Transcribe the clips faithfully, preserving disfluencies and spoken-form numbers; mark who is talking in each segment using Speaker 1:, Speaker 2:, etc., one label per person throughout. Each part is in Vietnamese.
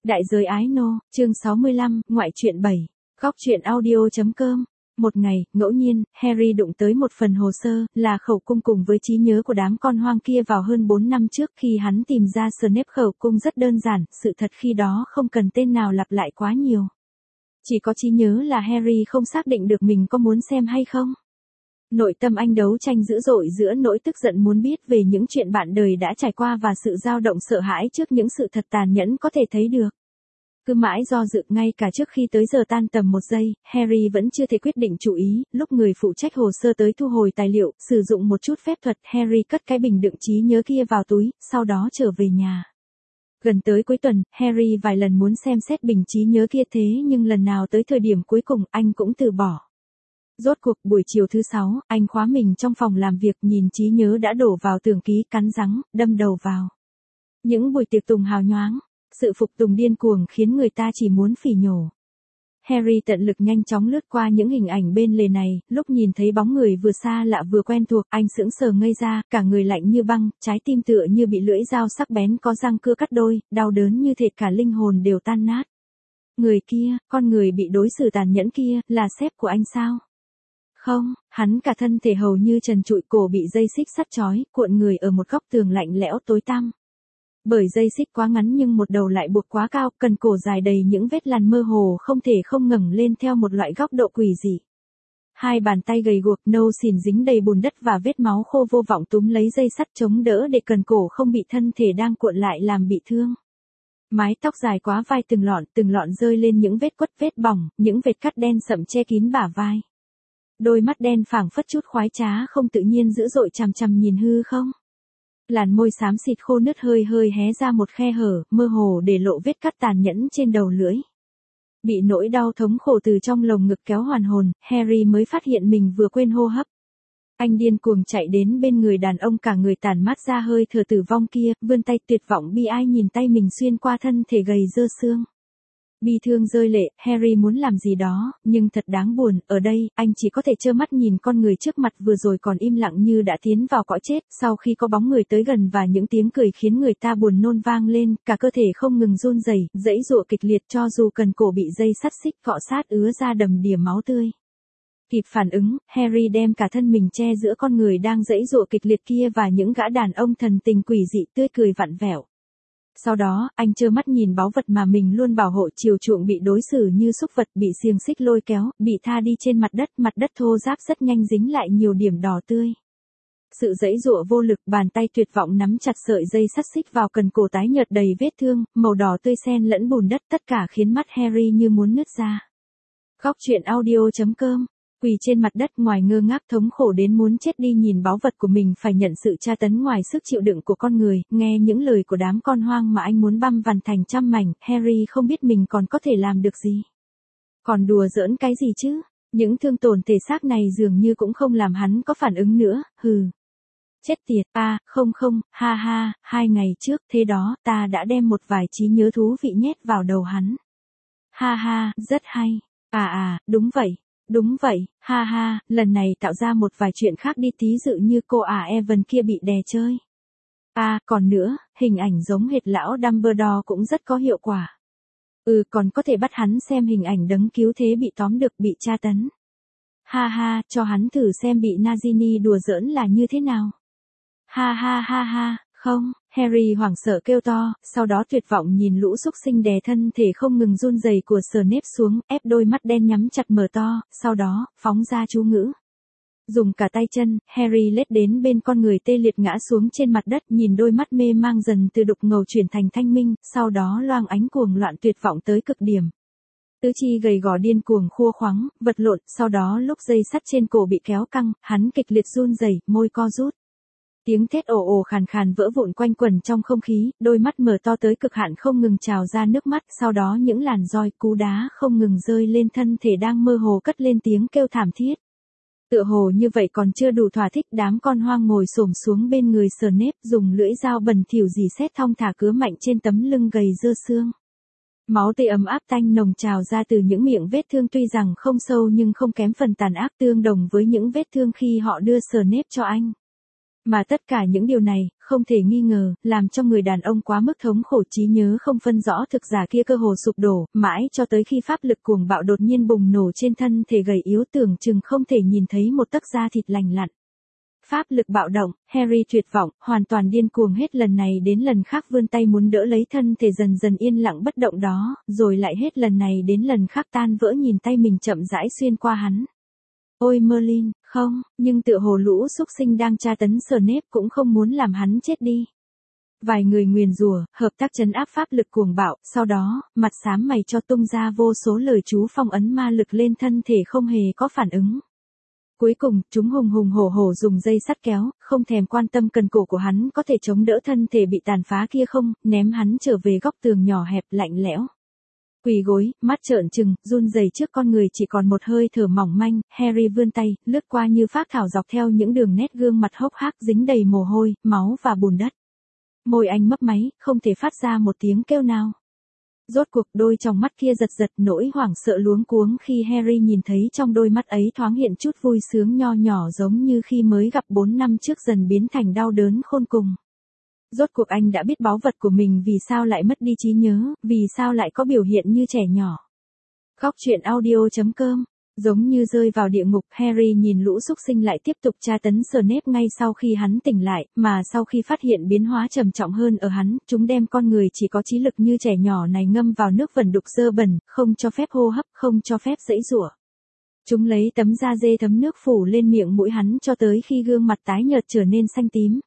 Speaker 1: Đại giới ái nô, chương sáu mươi lăm, ngoại truyện bảy. Góc truyện audio.com. Một ngày, ngẫu nhiên, Harry đụng tới một phần hồ sơ, là khẩu cung cùng với trí nhớ của đám con hoang kia vào hơn bốn năm trước khi hắn tìm ra Snape. Khẩu cung rất đơn giản, sự thật khi đó không cần tên nào lặp lại quá nhiều. Chỉ có trí nhớ là Harry không xác định được mình có muốn xem hay không. Nội tâm anh đấu tranh dữ dội giữa nỗi tức giận muốn biết về những chuyện bạn đời đã trải qua và sự dao động sợ hãi trước những sự thật tàn nhẫn có thể thấy được. Cứ mãi do dự, ngay cả trước khi tới giờ tan tầm một giây, Harry vẫn chưa thể quyết định chủ ý. Lúc người phụ trách hồ sơ tới thu hồi tài liệu, sử dụng một chút phép thuật, Harry cất cái bình đựng trí nhớ kia vào túi, sau đó trở về nhà. Gần tới cuối tuần, Harry vài lần muốn xem xét bình trí nhớ kia thế nhưng lần nào tới thời điểm cuối cùng anh cũng từ bỏ. Rốt cuộc buổi chiều thứ sáu, anh khóa mình trong phòng làm việc, nhìn trí nhớ đã đổ vào tường ký, cắn răng, đâm đầu vào. Những buổi tiệc tùng hào nhoáng, sự phục tùng điên cuồng khiến người ta chỉ muốn phỉ nhổ. Harry tận lực nhanh chóng lướt qua những hình ảnh bên lề này, lúc nhìn thấy bóng người vừa xa lạ vừa quen thuộc, anh sững sờ ngây ra, cả người lạnh như băng, trái tim tựa như bị lưỡi dao sắc bén có răng cưa cắt đôi, đau đớn như thịt, cả linh hồn đều tan nát. Người kia, con người bị đối xử tàn nhẫn kia, là sếp của anh sao? Không, hắn cả thân thể hầu như trần trụi, cổ bị dây xích sắt trói, cuộn người ở một góc tường lạnh lẽo tối tăm. Bởi dây xích quá ngắn nhưng một đầu lại buộc quá cao, cần cổ dài đầy những vết lằn mơ hồ không thể không ngẩng lên theo một loại góc độ quỷ dị. Hai bàn tay gầy guộc nâu xỉn dính đầy bùn đất và vết máu khô vô vọng túm lấy dây sắt chống đỡ để cần cổ không bị thân thể đang cuộn lại làm bị thương. Mái tóc dài quá vai từng lọn từng lọn rơi lên những vết quất vết bỏng, những vệt cắt đen sậm che kín bả vai. Đôi mắt đen phảng phất chút khoái trá không tự nhiên dữ dội chằm chằm nhìn hư không. Làn môi xám xịt khô nứt hơi hơi hé ra một khe hở, mơ hồ để lộ vết cắt tàn nhẫn trên đầu lưỡi. Bị nỗi đau thống khổ từ trong lồng ngực kéo hoàn hồn, Harry mới phát hiện mình vừa quên hô hấp. Anh điên cuồng chạy đến bên người đàn ông cả người tàn mát ra hơi thở tử vong kia, vươn tay tuyệt vọng bi ai nhìn tay mình xuyên qua thân thể gầy dơ xương. Bi thương rơi lệ, Harry muốn làm gì đó, nhưng thật đáng buồn, ở đây, anh chỉ có thể trơ mắt nhìn con người trước mặt vừa rồi còn im lặng như đã tiến vào cõi chết, sau khi có bóng người tới gần và những tiếng cười khiến người ta buồn nôn vang lên, cả cơ thể không ngừng run rẩy, giãy giụa kịch liệt cho dù cần cổ bị dây sắt xích cọ sát ứa ra đầm đìa máu tươi. Kịp phản ứng, Harry đem cả thân mình che giữa con người đang giãy giụa kịch liệt kia và những gã đàn ông thần tình quỷ dị tươi cười vặn vẹo. Sau đó, anh trơ mắt nhìn báu vật mà mình luôn bảo hộ chiều chuộng bị đối xử như súc vật, bị xiềng xích lôi kéo, bị tha đi trên mặt đất, mặt đất thô ráp rất nhanh dính lại nhiều điểm đỏ tươi. Sự giãy giụa vô lực, bàn tay tuyệt vọng nắm chặt sợi dây sắt xích vào cần cổ tái nhợt đầy vết thương, màu đỏ tươi xen lẫn bùn đất, tất cả khiến mắt Harry như muốn nứt ra. Góc truyện audio.com. Quỳ trên mặt đất ngoài ngơ ngác thống khổ đến muốn chết đi nhìn báu vật của mình phải nhận sự tra tấn ngoài sức chịu đựng của con người, nghe những lời của đám con hoang mà anh muốn băm vằn thành trăm mảnh, Harry không biết mình còn có thể làm được gì. Còn đùa giỡn cái gì chứ, những thương tổn thể xác này dường như cũng không làm hắn có phản ứng nữa, hừ. Chết tiệt, à, không không, ha ha, hai ngày trước thế đó, ta đã đem một vài trí nhớ thú vị nhét vào đầu hắn. Ha ha, rất hay, à à, đúng vậy. Đúng vậy, ha ha, lần này tạo ra một vài chuyện khác đi, tí dụ như cô ả Evan kia bị đè chơi. À, còn nữa, hình ảnh giống hệt lão Dumbledore cũng rất có hiệu quả. Ừ, còn có thể bắt hắn xem hình ảnh đấng cứu thế bị tóm được, bị tra tấn. Ha ha, cho hắn thử xem bị Nagini đùa giỡn là như thế nào. Ha ha ha ha, không, Harry hoảng sợ kêu to, sau đó tuyệt vọng nhìn lũ súc sinh đè thân thể không ngừng run rẩy của Snape xuống, ép đôi mắt đen nhắm chặt mở to, sau đó, phóng ra chú ngữ. Dùng cả tay chân, Harry lết đến bên con người tê liệt ngã xuống trên mặt đất, nhìn đôi mắt mê mang dần từ đục ngầu chuyển thành thanh minh, sau đó loang ánh cuồng loạn tuyệt vọng tới cực điểm. Tứ chi gầy gò điên cuồng khua khoắng, vật lộn, sau đó lúc dây sắt trên cổ bị kéo căng, hắn kịch liệt run rẩy, môi co rút. Tiếng thét ồ ồ khàn khàn vỡ vụn quanh quẩn trong không khí, đôi mắt mở to tới cực hạn không ngừng trào ra nước mắt, sau đó những làn roi cú đá không ngừng rơi lên thân thể đang mơ hồ cất lên tiếng kêu thảm thiết. Tựa hồ như vậy còn chưa đủ thỏa thích, đám con hoang ngồi xổm xuống bên người Snape, dùng lưỡi dao bẩn thỉu rỉ sét thong thả cứa mạnh trên tấm lưng gầy dơ xương. Máu tươi ấm áp tanh nồng trào ra từ những miệng vết thương tuy rằng không sâu nhưng không kém phần tàn ác, tương đồng với những vết thương khi họ đưa Snape cho anh. Mà tất cả những điều này, không thể nghi ngờ, làm cho người đàn ông quá mức thống khổ, trí nhớ không phân rõ thực giả kia cơ hồ sụp đổ, mãi cho tới khi pháp lực cuồng bạo đột nhiên bùng nổ trên thân thể gầy yếu tưởng chừng không thể nhìn thấy một tấc da thịt lành lặn. Pháp lực bạo động, Harry tuyệt vọng, hoàn toàn điên cuồng hết lần này đến lần khác vươn tay muốn đỡ lấy thân thể dần dần yên lặng bất động đó, rồi lại hết lần này đến lần khác tan vỡ nhìn tay mình chậm rãi xuyên qua hắn. Ôi Merlin, không, nhưng tựa hồ lũ súc sinh đang tra tấn Snape cũng không muốn làm hắn chết đi. Vài người nguyền rủa, hợp tác trấn áp pháp lực cuồng bạo, sau đó, mặt xám mày cho tung ra vô số lời chú phong ấn ma lực lên thân thể không hề có phản ứng. Cuối cùng, chúng hùng hùng hổ hổ dùng dây sắt kéo, không thèm quan tâm cần cổ của hắn có thể chống đỡ thân thể bị tàn phá kia không, ném hắn trở về góc tường nhỏ hẹp lạnh lẽo. Quỳ gối, mắt trợn trừng, run rẩy trước con người chỉ còn một hơi thở mỏng manh, Harry vươn tay, lướt qua như phác thảo dọc theo những đường nét gương mặt hốc hác dính đầy mồ hôi, máu và bùn đất. Môi anh mấp máy, không thể phát ra một tiếng kêu nào. Rốt cuộc đôi trong mắt kia giật giật nỗi hoảng sợ luống cuống khi Harry nhìn thấy trong đôi mắt ấy thoáng hiện chút vui sướng nho nhỏ giống như khi mới gặp bốn năm trước dần biến thành đau đớn khôn cùng. Rốt cuộc anh đã biết báu vật của mình vì sao lại mất đi trí nhớ, vì sao lại có biểu hiện như trẻ nhỏ. Góc truyện audio chấm com. Giống như rơi vào địa ngục, Harry nhìn lũ súc sinh lại tiếp tục tra tấn Snape ngay sau khi hắn tỉnh lại, mà sau khi phát hiện biến hóa trầm trọng hơn ở hắn, chúng đem con người chỉ có trí lực như trẻ nhỏ này ngâm vào nước vẩn đục dơ bẩn, không cho phép hô hấp, không cho phép giãy giụa. Chúng lấy tấm da dê thấm nước phủ lên miệng mũi hắn cho tới khi gương mặt tái nhợt trở nên xanh tím.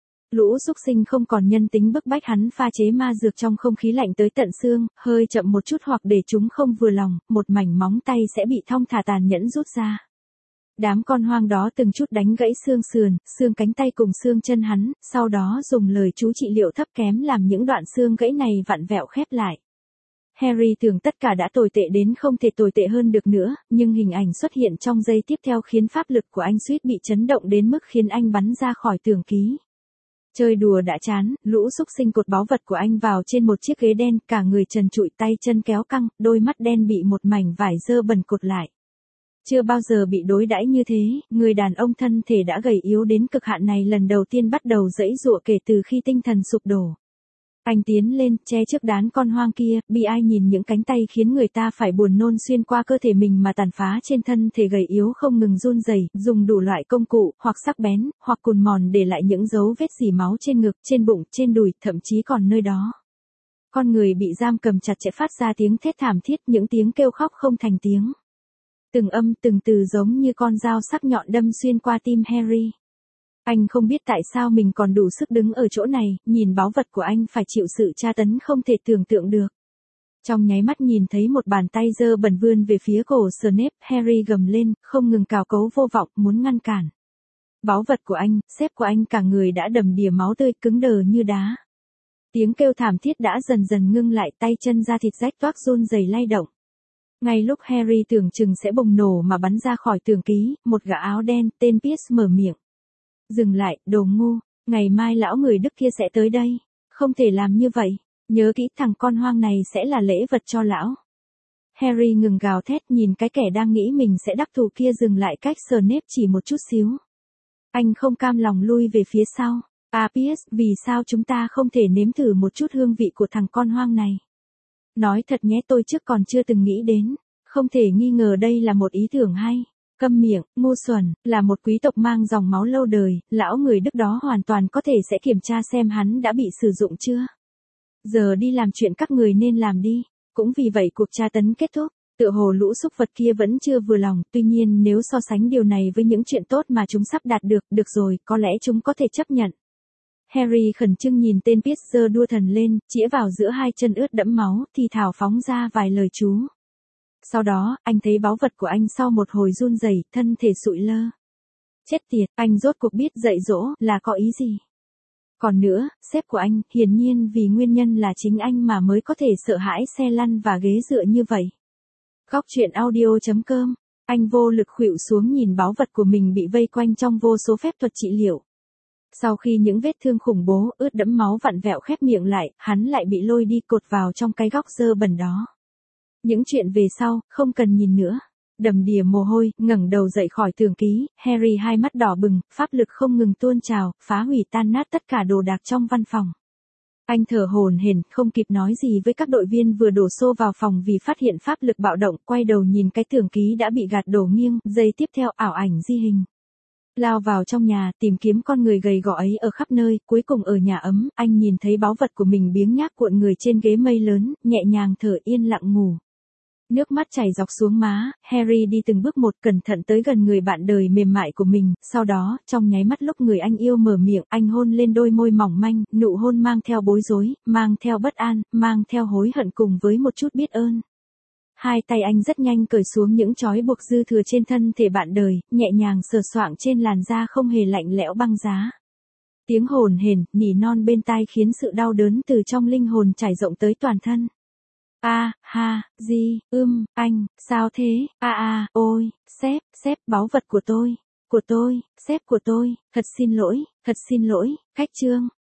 Speaker 1: Lũ súc sinh không còn nhân tính bức bách hắn pha chế ma dược trong không khí lạnh tới tận xương, hơi chậm một chút hoặc để chúng không vừa lòng, một mảnh móng tay sẽ bị thong thả tàn nhẫn rút ra. Đám con hoang đó từng chút đánh gãy xương sườn, xương cánh tay cùng xương chân hắn, sau đó dùng lời chú trị liệu thấp kém làm những đoạn xương gãy này vặn vẹo khép lại. Harry tưởng tất cả đã tồi tệ đến không thể tồi tệ hơn được nữa, nhưng hình ảnh xuất hiện trong giây tiếp theo khiến pháp lực của anh suýt bị chấn động đến mức khiến anh bắn ra khỏi tường ký. Chơi đùa đã chán, lũ xúc sinh cột báu vật của anh vào trên một chiếc ghế đen, cả người trần trụi tay chân kéo căng, đôi mắt đen bị một mảnh vải dơ bẩn cột lại. Chưa bao giờ bị đối đãi như thế, người đàn ông thân thể đã gầy yếu đến cực hạn này lần đầu tiên bắt đầu giãy giụa kể từ khi tinh thần sụp đổ. Anh tiến lên, che trước đám con hoang kia, bi ai nhìn những cánh tay khiến người ta phải buồn nôn xuyên qua cơ thể mình mà tàn phá trên thân thể gầy yếu không ngừng run rẩy, dùng đủ loại công cụ, hoặc sắc bén, hoặc cùn mòn để lại những dấu vết dỉ máu trên ngực, trên bụng, trên đùi, thậm chí còn nơi đó. Con người bị giam cầm chặt chẽ phát ra tiếng thét thảm thiết, những tiếng kêu khóc không thành tiếng. Từng âm từng từ giống như con dao sắc nhọn đâm xuyên qua tim Harry. Anh không biết tại sao mình còn đủ sức đứng ở chỗ này, nhìn báu vật của anh phải chịu sự tra tấn không thể tưởng tượng được. Trong nháy mắt nhìn thấy một bàn tay dơ bẩn vươn về phía cổ Snape, Harry gầm lên, không ngừng cào cấu vô vọng, muốn ngăn cản. Báu vật của anh, sếp của anh cả người đã đầm đìa máu tươi cứng đờ như đá. Tiếng kêu thảm thiết đã dần dần ngưng lại, tay chân da thịt rách toác run rẩy lay động. Ngay lúc Harry tưởng chừng sẽ bùng nổ mà bắn ra khỏi tường ký, một gã áo đen, tên Pierce mở miệng. Dừng lại, đồ ngu, ngày mai lão người Đức kia sẽ tới đây. Không thể làm như vậy, nhớ kỹ thằng con hoang này sẽ là lễ vật cho lão. Harry ngừng gào thét nhìn cái kẻ đang nghĩ mình sẽ đắc thủ kia dừng lại cách Snape chỉ một chút xíu. Anh không cam lòng lui về phía sau. À Pierce, vì sao chúng ta không thể nếm thử một chút hương vị của thằng con hoang này? Nói thật nhé, tôi trước còn chưa từng nghĩ đến. Không thể nghi ngờ đây là một ý tưởng hay. Câm miệng, ngu xuẩn, là một quý tộc mang dòng máu lâu đời, lão người Đức đó hoàn toàn có thể sẽ kiểm tra xem hắn đã bị sử dụng chưa. Giờ đi làm chuyện các người nên làm đi. Cũng vì vậy cuộc tra tấn kết thúc, tựa hồ lũ súc vật kia vẫn chưa vừa lòng, tuy nhiên nếu so sánh điều này với những chuyện tốt mà chúng sắp đạt được, được rồi, có lẽ chúng có thể chấp nhận. Harry khẩn trương nhìn tên Pierce giơ đua thần lên, chĩa vào giữa hai chân ướt đẫm máu, thì thào phóng ra vài lời chú. Sau đó, anh thấy báu vật của anh sau một hồi run rẩy, thân thể sụi lơ. Chết tiệt, anh rốt cuộc biết dạy dỗ là có ý gì. Còn nữa, sếp của anh, hiển nhiên vì nguyên nhân là chính anh mà mới có thể sợ hãi xe lăn và ghế dựa như vậy. Góc truyện audio chấm com, anh vô lực khuỵu xuống nhìn báu vật của mình bị vây quanh trong vô số phép thuật trị liệu. Sau khi những vết thương khủng bố, ướt đẫm máu vặn vẹo khép miệng lại, hắn lại bị lôi đi cột vào trong cái góc dơ bẩn đó. Những chuyện về sau, không cần nhìn nữa. Đầm đìa mồ hôi, ngẩng đầu dậy khỏi tường ký, Harry hai mắt đỏ bừng, pháp lực không ngừng tuôn trào, phá hủy tan nát tất cả đồ đạc trong văn phòng. Anh thở hổn hển, không kịp nói gì với các đội viên vừa đổ xô vào phòng vì phát hiện pháp lực bạo động, quay đầu nhìn cái tường ký đã bị gạt đổ nghiêng, giây tiếp theo ảo ảnh di hình. Lao vào trong nhà, tìm kiếm con người gầy gò ấy ở khắp nơi, cuối cùng ở nhà ấm, anh nhìn thấy báu vật của mình biếng nhác cuộn người trên ghế mây lớn, nhẹ nhàng thở yên lặng ngủ. Nước mắt chảy dọc xuống má, Harry đi từng bước một cẩn thận tới gần người bạn đời mềm mại của mình, sau đó, trong nháy mắt lúc người anh yêu mở miệng, anh hôn lên đôi môi mỏng manh, nụ hôn mang theo bối rối, mang theo bất an, mang theo hối hận cùng với một chút biết ơn. Hai tay anh rất nhanh cởi xuống những trói buộc dư thừa trên thân thể bạn đời, nhẹ nhàng sờ soạng trên làn da không hề lạnh lẽo băng giá. Tiếng hồn hển, nỉ non bên tai khiến sự đau đớn từ trong linh hồn trải rộng tới toàn thân. A, ha, gì, ưm, anh, sao thế, a a, ôi, sếp, sếp, báu vật của tôi, của tôi, sếp của tôi, thật xin lỗi, thật xin lỗi, khách trương,